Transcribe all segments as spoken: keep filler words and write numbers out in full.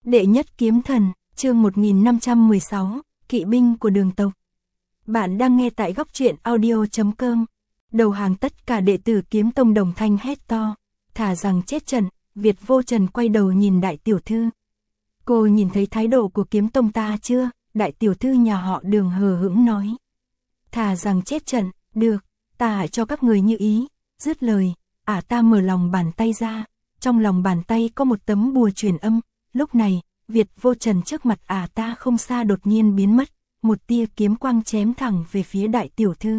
Đệ nhất kiếm thần, chương một nghìn năm trăm mười sáu, kỵ binh của đường tộc. Bạn đang nghe tại góc truyện audio chấm com. Đầu hàng tất cả đệ tử Kiếm Tông đồng thanh hét to, thà rằng chết trận. Việt Vô Trần quay đầu nhìn đại tiểu thư. Cô nhìn thấy thái độ của Kiếm Tông ta chưa? Đại tiểu thư nhà họ Đường hờ hững nói. Thà rằng chết trận, được, ta hãy cho các người như ý. Dứt lời, ả ta mở lòng bàn tay ra, trong lòng bàn tay có một tấm bùa truyền âm. Lúc này, Việt Vô Trần trước mặt ả ta không xa đột nhiên biến mất, một tia kiếm quang chém thẳng về phía đại tiểu thư.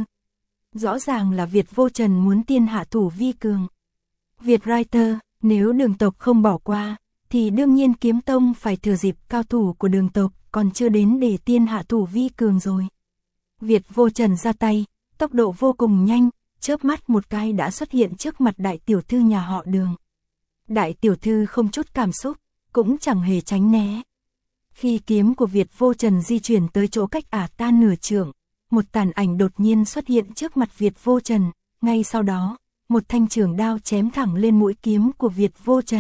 Rõ ràng là Việt Vô Trần muốn tiên hạ thủ vi cường. Việt Writer, nếu đường tộc không bỏ qua, thì đương nhiên Kiếm Tông phải thừa dịp cao thủ của đường tộc còn chưa đến để tiên hạ thủ vi cường rồi. Việt Vô Trần ra tay, tốc độ vô cùng nhanh, chớp mắt một cái đã xuất hiện trước mặt đại tiểu thư nhà họ Đường. Đại tiểu thư không chút cảm xúc, cũng chẳng hề tránh né. Khi kiếm của Việt Vô Trần di chuyển tới chỗ cách ả ta nửa trượng, một tàn ảnh đột nhiên xuất hiện trước mặt Việt Vô Trần, ngay sau đó, một thanh trường đao chém thẳng lên mũi kiếm của Việt Vô Trần.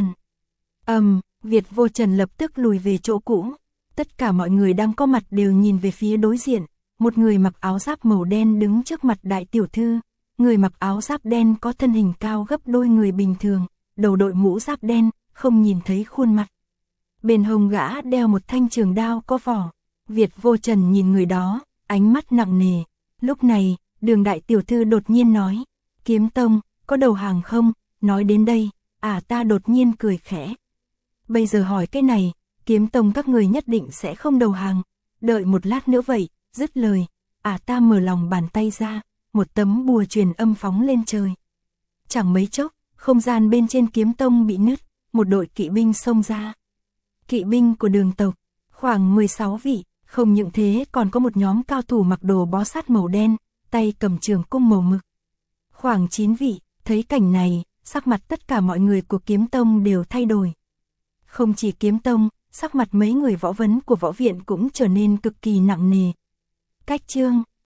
Ầm, um, Việt Vô Trần lập tức lùi về chỗ cũ. Tất cả mọi người đang có mặt đều nhìn về phía đối diện, một người mặc áo giáp màu đen đứng trước mặt đại tiểu thư. Người mặc áo giáp đen có thân hình cao gấp đôi người bình thường, đầu đội mũ giáp đen, không nhìn thấy khuôn mặt. Bên hông gã đeo một thanh trường đao có vỏ. Việt Vô Trần nhìn người đó, ánh mắt nặng nề. Lúc này, Đường đại tiểu thư đột nhiên nói, Kiếm Tông, có đầu hàng không? Nói đến đây, ả ta đột nhiên cười khẽ. Bây giờ hỏi cái này, Kiếm Tông các người nhất định sẽ không đầu hàng. Đợi một lát nữa vậy. Dứt lời, ả ta mở lòng bàn tay ra, một tấm bùa truyền âm phóng lên trời. Chẳng mấy chốc, không gian bên trên Kiếm Tông bị nứt, một đội kỵ binh xông ra. Kỵ binh của đường tộc, khoảng mười sáu vị, không những thế còn có một nhóm cao thủ mặc đồ bó sát màu đen, tay cầm trường cung màu mực. Khoảng chín vị, thấy cảnh này, sắc mặt tất cả mọi người của Kiếm Tông đều thay đổi. Không chỉ Kiếm Tông, sắc mặt mấy người võ vấn của võ viện cũng trở nên cực kỳ nặng nề. Cách chương